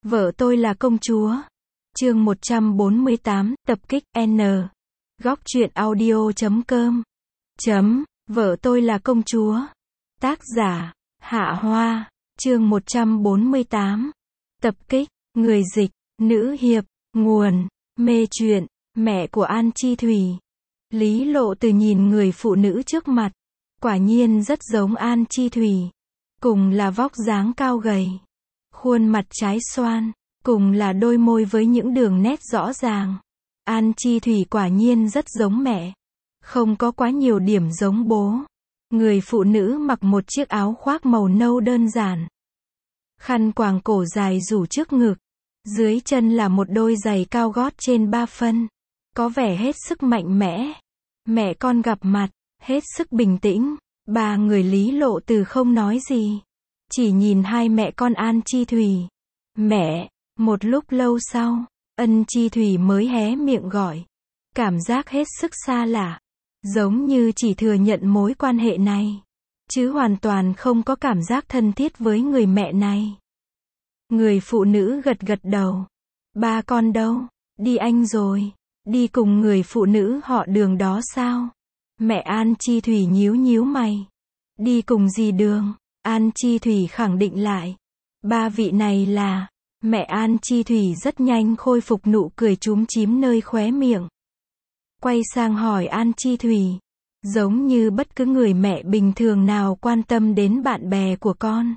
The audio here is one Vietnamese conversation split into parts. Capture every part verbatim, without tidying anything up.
Vợ tôi là công chúa. Chương một trăm bốn mươi tám, tập kích N. Góc truyện audio chấm com. Chấm, vợ tôi là công chúa. Tác giả, Hạ Hoa. Chương một trăm bốn mươi tám. Tập kích, người dịch, nữ hiệp, nguồn, mê truyện, mẹ của An Chi Thủy. Lý Lộ Từ nhìn người phụ nữ trước mặt. Quả nhiên rất giống An Chi Thủy. Cùng là vóc dáng cao gầy. Khuôn mặt trái xoan. Cùng là đôi môi với những đường nét rõ ràng. An Chi Thủy quả nhiên rất giống mẹ. Không có quá nhiều điểm giống bố. Người phụ nữ mặc một chiếc áo khoác màu nâu đơn giản. Khăn quàng cổ dài rủ trước ngực. Dưới chân là một đôi giày cao gót trên ba phân. Có vẻ hết sức mạnh mẽ. Mẹ con gặp mặt, hết sức bình tĩnh. Ba người Lý Lộ Từ không nói gì. Chỉ nhìn hai mẹ con An Chi Thủy. Mẹ, một lúc lâu sau, Ân Chi Thủy mới hé miệng gọi. Cảm giác hết sức xa lạ. Giống như chỉ thừa nhận mối quan hệ này. Chứ hoàn toàn không có cảm giác thân thiết với người mẹ này. Người phụ nữ gật gật đầu. Ba con đâu? Đi Anh rồi. Đi cùng người phụ nữ họ Đường đó sao? Mẹ An Chi Thủy nhíu nhíu mày. Đi cùng dì Đường. An Chi Thủy khẳng định lại. Ba vị này là... Mẹ An Chi Thủy rất nhanh khôi phục nụ cười chúm chím nơi khóe miệng. Quay sang hỏi An Chi Thủy. Giống như bất cứ người mẹ bình thường nào quan tâm đến bạn bè của con.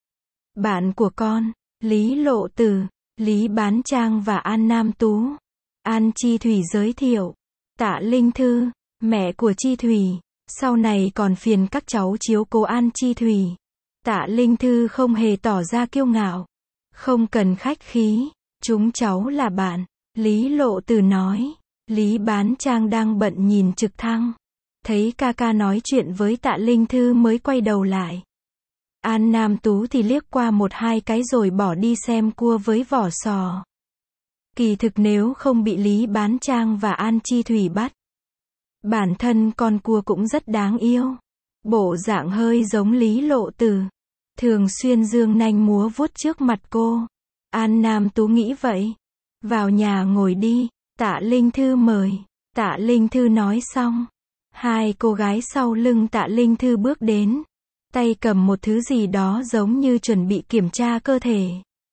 Bạn của con, Lý Lộ Từ, Lý Bán Trang và An Nam Tú. An Chi Thủy giới thiệu. Tạ Linh Thư, mẹ của Chi Thủy. Sau này còn phiền các cháu chiếu cố An Chi Thủy. Tạ Linh Thư không hề tỏ ra kiêu ngạo. Không cần khách khí, chúng cháu là bạn. Lý Lộ Từ nói. Lý Bán Trang đang bận nhìn trực thăng. Thấy ca ca nói chuyện với Tạ Linh Thư mới quay đầu lại. An Nam Tú thì liếc qua một hai cái rồi bỏ đi xem cua với vỏ sò. Kỳ thực nếu không bị Lý Bán Trang và An Chi Thủy bắt. Bản thân con cua cũng rất đáng yêu. Bộ dạng hơi giống Lý Lộ Từ. Thường xuyên dương nanh múa vuốt trước mặt cô. An Nam Tú nghĩ vậy. Vào nhà ngồi đi. Tạ Linh Thư mời. Tạ Linh Thư nói xong. Hai cô gái sau lưng Tạ Linh Thư bước đến. Tay cầm một thứ gì đó giống như chuẩn bị kiểm tra cơ thể.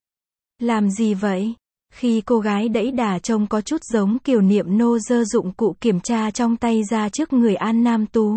Làm gì vậy? Khi cô gái đẫy đà trông có chút giống Kiều Niệm Nô giơ dụng cụ kiểm tra trong tay ra trước người An Nam Tú.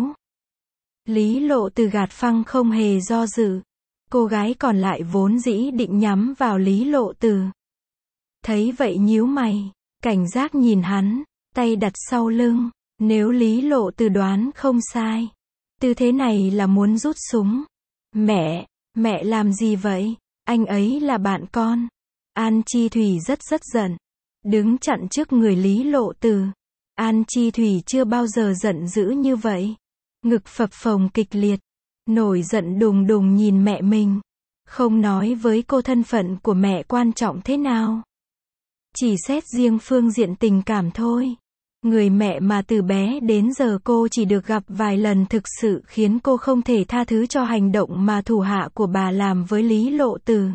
Lý Lộ Từ gạt phăng không hề do dự. Cô gái còn lại vốn dĩ định nhắm vào Lý Lộ Từ. Thấy vậy nhíu mày, cảnh giác nhìn hắn, tay đặt sau lưng. Nếu Lý Lộ Từ đoán không sai, tư thế này là muốn rút súng. Mẹ, mẹ làm gì vậy? Anh ấy là bạn con. An Chi Thủy rất rất giận. Đứng chặn trước người Lý Lộ Từ. An Chi Thủy chưa bao giờ giận dữ như vậy. Ngực phập phồng kịch liệt. Nổi giận đùng đùng nhìn mẹ mình. Không nói với cô thân phận của mẹ quan trọng thế nào. Chỉ xét riêng phương diện tình cảm thôi. Người mẹ mà từ bé đến giờ cô chỉ được gặp vài lần thực sự khiến cô không thể tha thứ cho hành động mà thủ hạ của bà làm với Lý Lộ Từ.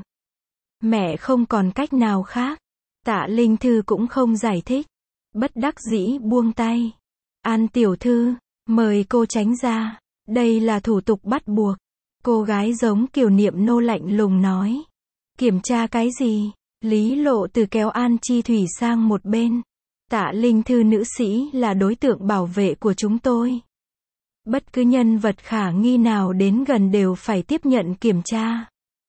Mẹ không còn cách nào khác. Tạ Linh Thư cũng không giải thích. Bất đắc dĩ buông tay. An tiểu thư, mời cô tránh ra. Đây là thủ tục bắt buộc. Cô gái giống Kiều Niệm Nô lạnh lùng nói. Kiểm tra cái gì? Lý Lộ Từ kéo An Chi Thủy sang một bên. Tạ Linh Thư nữ sĩ là đối tượng bảo vệ của chúng tôi. Bất cứ nhân vật khả nghi nào đến gần đều phải tiếp nhận kiểm tra.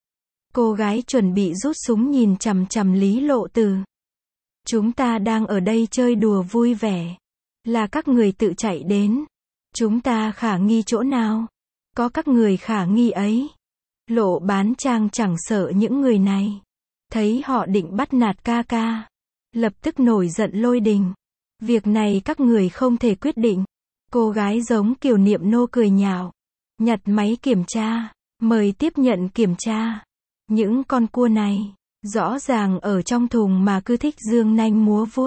Cô gái chuẩn bị rút súng nhìn chằm chằm Lý Lộ Từ. Chúng ta đang ở đây chơi đùa vui vẻ. Là các người tự chạy đến. Chúng ta khả nghi chỗ nào? Có các người khả nghi ấy. Lộ Bán Trang chẳng sợ những người này. Thấy họ định bắt nạt ca ca. Lập tức nổi giận lôi đình. Việc này các người không thể quyết định. Cô gái giống Kiều Niệm Nô cười nhạo. Nhặt máy kiểm tra. Mời tiếp nhận kiểm tra. Những con cua này. Rõ ràng ở trong thùng mà cứ thích dương nanh múa vuốt.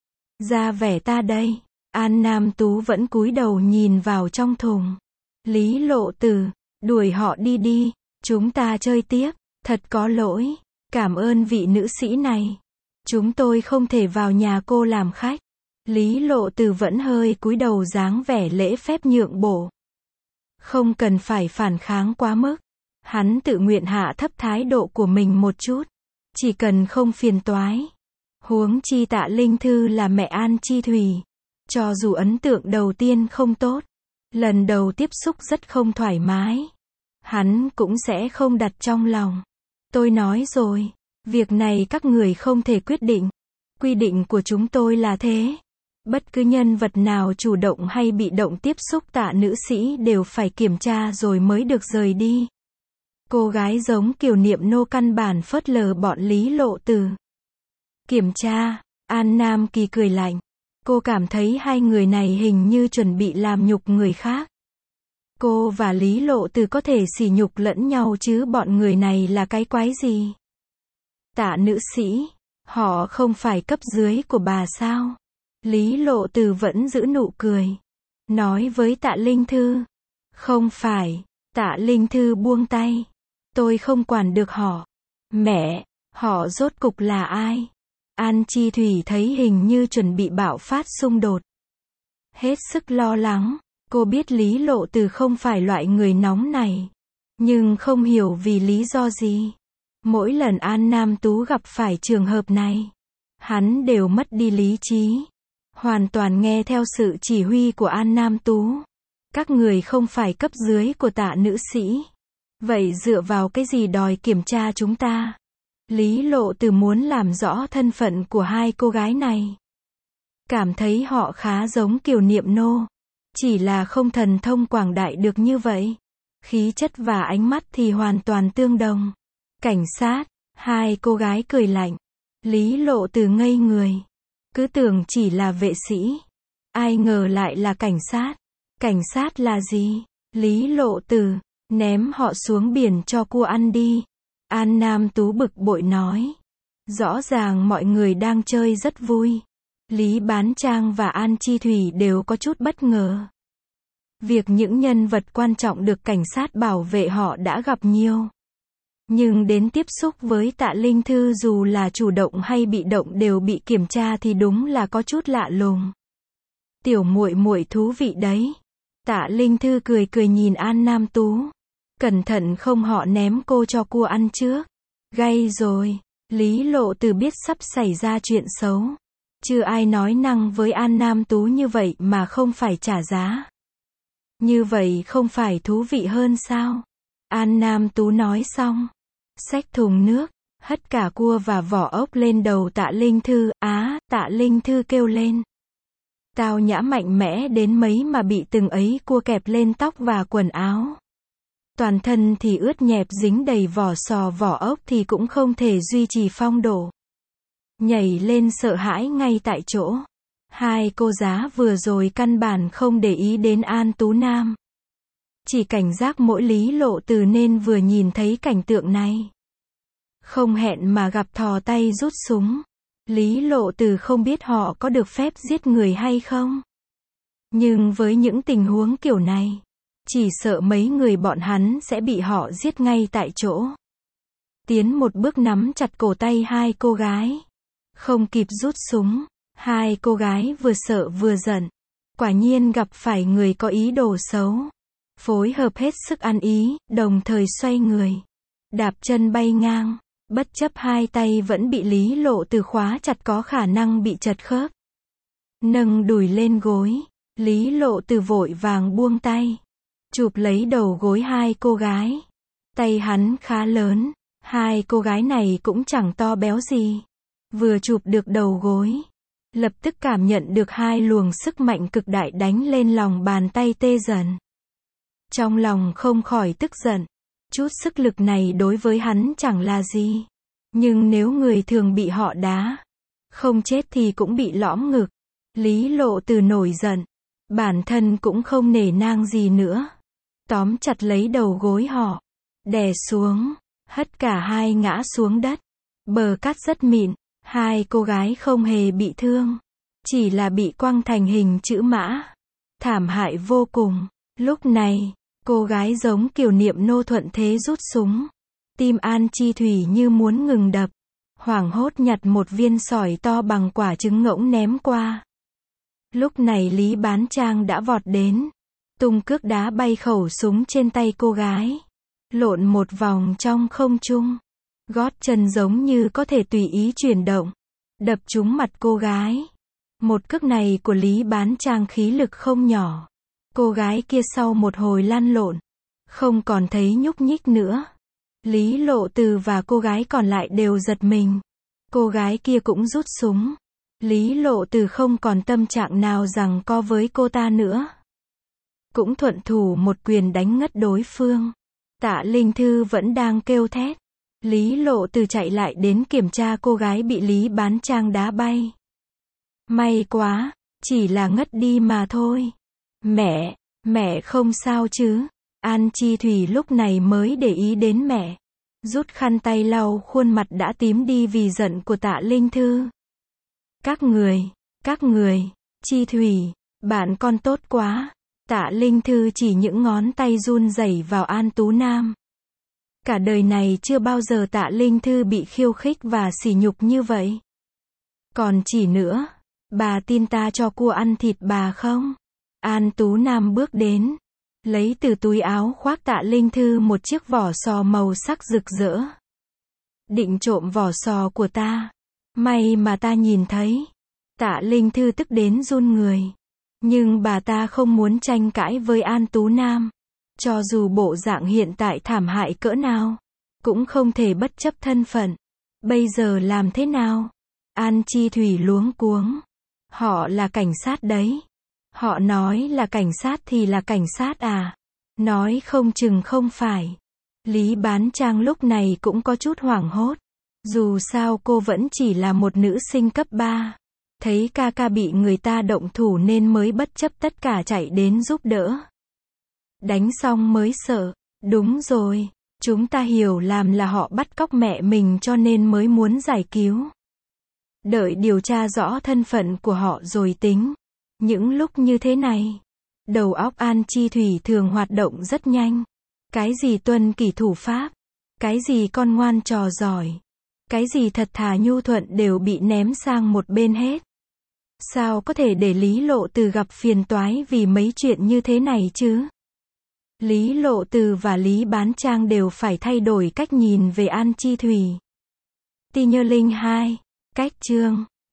Ra vẻ ta đây. An Nam Tú vẫn cúi đầu nhìn vào trong thùng. Lý Lộ Từ. Đuổi họ đi đi. Chúng ta chơi tiếp. Thật có lỗi. Cảm ơn vị nữ sĩ này. Chúng tôi không thể vào nhà cô làm khách. Lý Lộ Từ vẫn hơi cúi đầu dáng vẻ lễ phép nhượng bộ. Không cần phải phản kháng quá mức. Hắn tự nguyện hạ thấp thái độ của mình một chút. Chỉ cần không phiền toái. Huống chi Tạ Linh Thư là mẹ An Chi Thủy. Cho dù ấn tượng đầu tiên không tốt, lần đầu tiếp xúc rất không thoải mái, hắn cũng sẽ không đặt trong lòng. Tôi nói rồi, việc này các người không thể quyết định. Quy định của chúng tôi là thế. Bất cứ nhân vật nào chủ động hay bị động tiếp xúc Tạ nữ sĩ đều phải kiểm tra rồi mới được rời đi. Cô gái giống Kiều Niệm Nô căn bản phớt lờ bọn Lý Lộ Từ. Kiểm tra, An Nam Kỳ cười lạnh. Cô cảm thấy hai người này hình như chuẩn bị làm nhục người khác. Cô và Lý Lộ Từ có thể sỉ nhục lẫn nhau chứ bọn người này là cái quái gì? Tạ nữ sĩ, họ không phải cấp dưới của bà sao? Lý Lộ Từ vẫn giữ nụ cười. Nói với Tạ Linh Thư. Không phải, Tạ Linh Thư buông tay. Tôi không quản được họ. Mẹ, họ rốt cục là ai? An Chi Thủy thấy hình như chuẩn bị bạo phát xung đột. Hết sức lo lắng, cô biết Lý Lộ Từ không phải loại người nóng này. Nhưng không hiểu vì lý do gì. Mỗi lần An Nam Tú gặp phải trường hợp này, hắn đều mất đi lý trí. Hoàn toàn nghe theo sự chỉ huy của An Nam Tú. Các người không phải cấp dưới của Tạ nữ sĩ. Vậy dựa vào cái gì đòi kiểm tra chúng ta? Lý Lộ Từ muốn làm rõ thân phận của hai cô gái này. Cảm thấy họ khá giống Kiều Niệm Nô. Chỉ là không thần thông quảng đại được như vậy. Khí chất và ánh mắt thì hoàn toàn tương đồng. Cảnh sát, hai cô gái cười lạnh. Lý Lộ Từ ngây người. Cứ tưởng chỉ là vệ sĩ. Ai ngờ lại là cảnh sát. Cảnh sát là gì? Lý Lộ Từ, ném họ xuống biển cho cua ăn đi. An Nam Tú bực bội nói. Rõ ràng mọi người đang chơi rất vui. Lý Bán Trang và An Chi Thủy đều có chút bất ngờ. Việc những nhân vật quan trọng được cảnh sát bảo vệ họ đã gặp nhiều. Nhưng đến tiếp xúc với Tạ Linh Thư dù là chủ động hay bị động đều bị kiểm tra thì đúng là có chút lạ lùng. Tiểu muội muội thú vị đấy. Tạ Linh Thư cười cười nhìn An Nam Tú. Cẩn thận không họ ném cô cho cua ăn trước. Gay rồi. Lý Lộ Từ biết sắp xảy ra chuyện xấu. Chưa ai nói năng với An Nam Tú như vậy mà không phải trả giá. Như vậy không phải thú vị hơn sao? An Nam Tú nói xong. Xách thùng nước, hất cả cua và vỏ ốc lên đầu Tạ Linh Thư. Á, Tạ Linh Thư kêu lên. Tao nhã mạnh mẽ đến mấy mà bị từng ấy cua kẹp lên tóc và quần áo. Toàn thân thì ướt nhẹp dính đầy vỏ sò vỏ ốc thì cũng không thể duy trì phong độ. Nhảy lên sợ hãi ngay tại chỗ. Hai cô giá vừa rồi căn bản không để ý đến An Tú Nam. Chỉ cảnh giác mỗi Lý Lộ Từ nên vừa nhìn thấy cảnh tượng này. Không hẹn mà gặp thò tay rút súng. Lý Lộ Từ không biết họ có được phép giết người hay không. Nhưng với những tình huống kiểu này, chỉ sợ mấy người bọn hắn sẽ bị họ giết ngay tại chỗ. Tiến một bước nắm chặt cổ tay hai cô gái. Không kịp rút súng, hai cô gái vừa sợ vừa giận. Quả nhiên gặp phải người có ý đồ xấu. Phối hợp hết sức ăn ý, đồng thời xoay người. Đạp chân bay ngang. Bất chấp hai tay vẫn bị Lý Lộ Từ khóa chặt có khả năng bị chật khớp. Nâng đùi lên gối. Lý Lộ Từ vội vàng buông tay. Chụp lấy đầu gối hai cô gái. Tay hắn khá lớn. Hai cô gái này cũng chẳng to béo gì. Vừa chụp được đầu gối. Lập tức cảm nhận được hai luồng sức mạnh cực đại đánh lên lòng bàn tay tê dần. Trong lòng không khỏi tức giận. Chút sức lực này đối với hắn chẳng là gì. Nhưng nếu người thường bị họ đá, không chết thì cũng bị lõm ngực. Lý Lộ Từ nổi giận. Bản thân cũng không nể nang gì nữa. Tóm chặt lấy đầu gối họ. Đè xuống. Hất cả hai ngã xuống đất. Bờ cát rất mịn. Hai cô gái không hề bị thương. Chỉ là bị quăng thành hình chữ mã. Thảm hại vô cùng. Lúc này, cô gái giống Kiều Niệm Nô thuận thế rút súng. Tim An Chi Thủy như muốn ngừng đập. hoảng hốt nhặt một viên sỏi to bằng quả trứng ngỗng ném qua. Lúc này Lý Bán Trang đã vọt đến, tung cước đá bay khẩu súng trên tay cô gái, lộn một vòng trong không trung, gót chân giống như có thể tùy ý chuyển động, đập trúng mặt cô gái. Một cước này của Lý Bán Trang khí lực không nhỏ. Cô gái kia sau một hồi lăn lộn, không còn thấy nhúc nhích nữa. Lý Lộ Từ và cô gái còn lại đều giật mình. Cô gái kia cũng rút súng. Lý Lộ Từ không còn tâm trạng nào giằng co với cô ta nữa. Cũng thuận thủ một quyền đánh ngất đối phương. Tạ Linh Thư vẫn đang kêu thét. Lý Lộ Từ chạy lại đến kiểm tra cô gái bị Lý Bán Trang đá bay. May quá, chỉ là ngất đi mà thôi. Mẹ, mẹ không sao chứ? An Chi Thủy lúc này mới để ý đến mẹ. Rút khăn tay lau khuôn mặt đã tím đi vì giận của Tạ Linh Thư. Các người, các người, Chi Thủy, bạn con tốt quá. Tạ Linh Thư chỉ những ngón tay run rẩy vào An Tú Nam. Cả đời này chưa bao giờ Tạ Linh Thư bị khiêu khích và sỉ nhục như vậy. Còn chỉ nữa, bà tin ta cho cua ăn thịt bà không? An Tú Nam bước đến, lấy từ túi áo khoác Tạ Linh Thư một chiếc vỏ sò màu sắc rực rỡ. Định trộm vỏ sò của ta. May mà ta nhìn thấy. Tạ Linh Thư tức đến run người. Nhưng bà ta không muốn tranh cãi với An Tú Nam. Cho dù bộ dạng hiện tại thảm hại cỡ nào, cũng không thể bất chấp thân phận. Bây giờ làm thế nào? An Chi Thủy luống cuống. Họ là cảnh sát đấy. Họ nói là cảnh sát thì là cảnh sát à? Nói không chừng không phải. Lý Bán Trang lúc này cũng có chút hoảng hốt. Dù sao cô vẫn chỉ là một nữ sinh cấp ba. Thấy ca ca bị người ta động thủ nên mới bất chấp tất cả chạy đến giúp đỡ. Đánh xong mới sợ. Đúng rồi, chúng ta hiểu làm là họ bắt cóc mẹ mình cho nên mới muốn giải cứu. Đợi điều tra rõ thân phận của họ rồi tính. Những lúc như thế này, đầu óc An Chi Thủy thường hoạt động rất nhanh. Cái gì tuân kỷ thủ pháp, cái gì con ngoan trò giỏi, cái gì thật thà nhu thuận đều bị ném sang một bên hết. Sao có thể để Lý Lộ Từ gặp phiền toái vì mấy chuyện như thế này chứ? Lý Lộ Từ và Lý Bán Trang đều phải thay đổi cách nhìn về An Chi Thủy. Ti Nhơ Linh hai, cách chương